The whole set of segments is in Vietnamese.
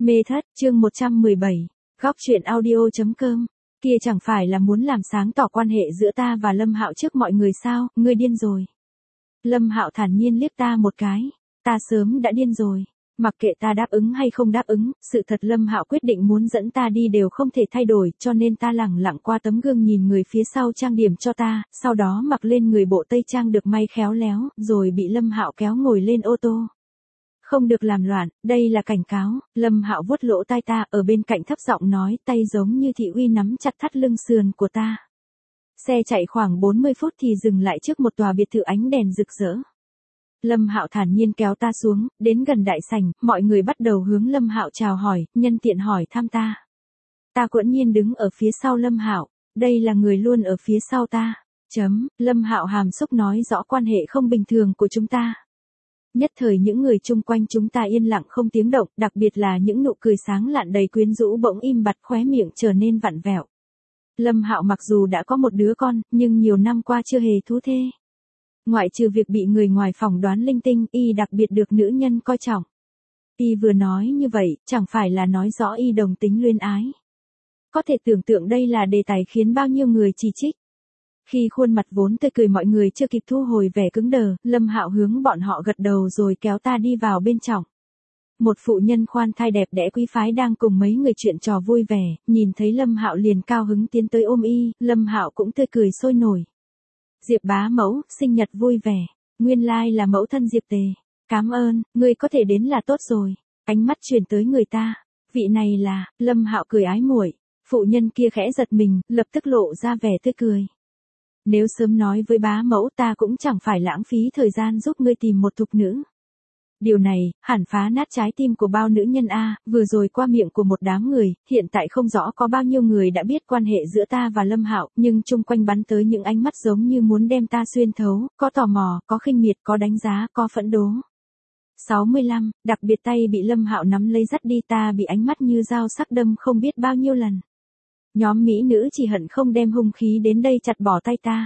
Mê thất, chương 117. Góc truyện audio.com. Kia chẳng phải là muốn làm sáng tỏ quan hệ giữa ta và Lâm Hạo trước mọi người sao, ngươi điên rồi. Lâm Hạo thản nhiên liếc ta một cái. Ta sớm đã điên rồi. Mặc kệ ta đáp ứng hay không đáp ứng, sự thật Lâm Hạo quyết định muốn dẫn ta đi đều không thể thay đổi, cho nên ta lẳng lặng qua tấm gương nhìn người phía sau trang điểm cho ta, sau đó mặc lên người bộ tây trang được may khéo léo, rồi bị Lâm Hạo kéo ngồi lên ô tô. Không được làm loạn, đây là cảnh cáo. Lâm Hạo vuốt lỗ tai ta, ở bên cạnh thấp giọng nói, tay giống như thị uy nắm chặt thắt lưng sườn của ta. Xe chạy khoảng 40 phút thì dừng lại trước một tòa biệt thự ánh đèn rực rỡ. Lâm Hạo thản nhiên kéo ta xuống, đến gần đại sảnh, mọi người bắt đầu hướng Lâm Hạo chào hỏi, nhân tiện hỏi thăm ta. Ta quẫn nhiên đứng ở phía sau Lâm Hạo, đây là người luôn ở phía sau ta. Lâm Hạo hàm xúc nói rõ quan hệ không bình thường của chúng ta. Nhất thời những người chung quanh chúng ta yên lặng không tiếng động, đặc biệt là những nụ cười sáng lạn đầy quyến rũ bỗng im bặt, khóe miệng trở nên vặn vẹo. Lâm Hạo mặc dù đã có một đứa con, nhưng nhiều năm qua chưa hề thú thê. Ngoại trừ việc bị người ngoài phỏng đoán linh tinh, y đặc biệt được nữ nhân coi trọng. Y vừa nói như vậy, chẳng phải là nói rõ y đồng tính luyến ái. Có thể tưởng tượng đây là đề tài khiến bao nhiêu người chỉ trích. Khi khuôn mặt vốn tươi cười mọi người chưa kịp thu hồi vẻ cứng đờ, Lâm Hạo hướng bọn họ gật đầu rồi kéo ta đi vào bên trong. Một phụ nhân khoan thai đẹp đẽ quý phái đang cùng mấy người chuyện trò vui vẻ, nhìn thấy Lâm Hạo liền cao hứng tiến tới ôm y, Lâm Hạo cũng tươi cười sôi nổi. Diệp bá mẫu, sinh nhật vui vẻ, nguyên lai là mẫu thân Diệp Tề. Cảm ơn, ngươi có thể đến là tốt rồi. Ánh mắt truyền tới người ta. Vị này là, Lâm Hạo cười ái muội. Phụ nhân kia khẽ giật mình, lập tức lộ ra vẻ tươi cười. Nếu sớm nói với bá mẫu ta cũng chẳng phải lãng phí thời gian giúp ngươi tìm một thục nữ. Điều này, hẳn phá nát trái tim của bao nữ nhân a. Vừa rồi qua miệng của một đám người, hiện tại không rõ có bao nhiêu người đã biết quan hệ giữa ta và Lâm Hạo, nhưng chung quanh bắn tới những ánh mắt giống như muốn đem ta xuyên thấu, có tò mò, có khinh miệt, có đánh giá, có phẫn đố. 65, đặc biệt tay bị Lâm Hạo nắm lấy dắt đi, ta bị ánh mắt như dao sắc đâm không biết bao nhiêu lần. Nhóm mỹ nữ chỉ hận không đem hung khí đến đây chặt bỏ tay ta.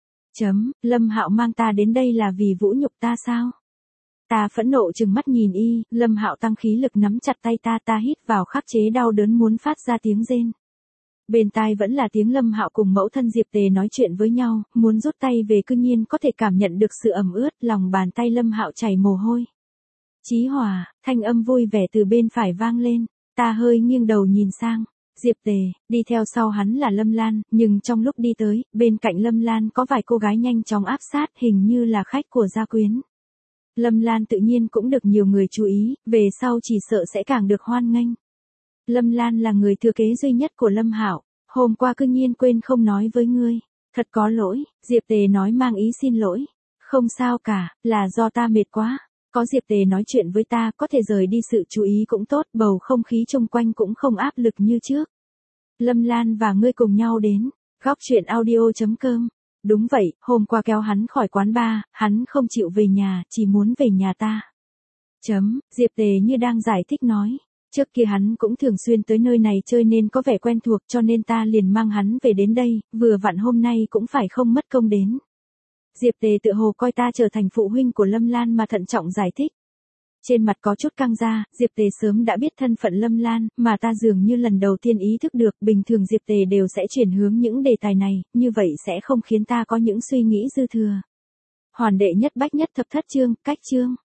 Lâm Hạo mang ta đến đây là vì vũ nhục ta sao? Ta phẫn nộ trừng mắt nhìn y, Lâm Hạo tăng khí lực nắm chặt tay ta, ta hít vào khắc chế đau đớn muốn phát ra tiếng rên. Bên tai vẫn là tiếng Lâm Hạo cùng mẫu thân Diệp Tề nói chuyện với nhau, muốn rút tay về cư nhiên có thể cảm nhận được sự ẩm ướt, lòng bàn tay Lâm Hạo chảy mồ hôi. Chí Hòa, thanh âm vui vẻ từ bên phải vang lên, ta hơi nghiêng đầu nhìn sang. Diệp Tề, đi theo sau hắn là Lâm Lan, nhưng trong lúc đi tới, bên cạnh Lâm Lan có vài cô gái nhanh chóng áp sát, hình như là khách của gia quyến. Lâm Lan tự nhiên cũng được nhiều người chú ý, về sau chỉ sợ sẽ càng được hoan nghênh. Lâm Lan là người thừa kế duy nhất của Lâm Hạo, hôm qua cư nhiên quên không nói với ngươi, thật có lỗi, Diệp Tề nói mang ý xin lỗi. Không sao cả, là do ta mệt quá. Có Diệp Tề nói chuyện với ta, có thể rời đi sự chú ý cũng tốt, bầu không khí xung quanh cũng không áp lực như trước. Lâm Lan và ngươi cùng nhau đến, góc truyện audio.com. Đúng vậy, hôm qua kéo hắn khỏi quán bar, hắn không chịu về nhà, chỉ muốn về nhà ta. Diệp Tề như đang giải thích nói. Trước kia hắn cũng thường xuyên tới nơi này chơi nên có vẻ quen thuộc, cho nên ta liền mang hắn về đến đây, vừa vặn hôm nay cũng phải không mất công đến. Diệp Tề tự hồ coi ta trở thành phụ huynh của Lâm Lan mà thận trọng giải thích. Trên mặt có chút căng ra, Diệp Tề sớm đã biết thân phận Lâm Lan, mà ta dường như lần đầu tiên ý thức được, bình thường Diệp Tề đều sẽ chuyển hướng những đề tài này, như vậy sẽ không khiến ta có những suy nghĩ dư thừa. Hoàn đệ nhất bách nhất thập thất chương, cách chương.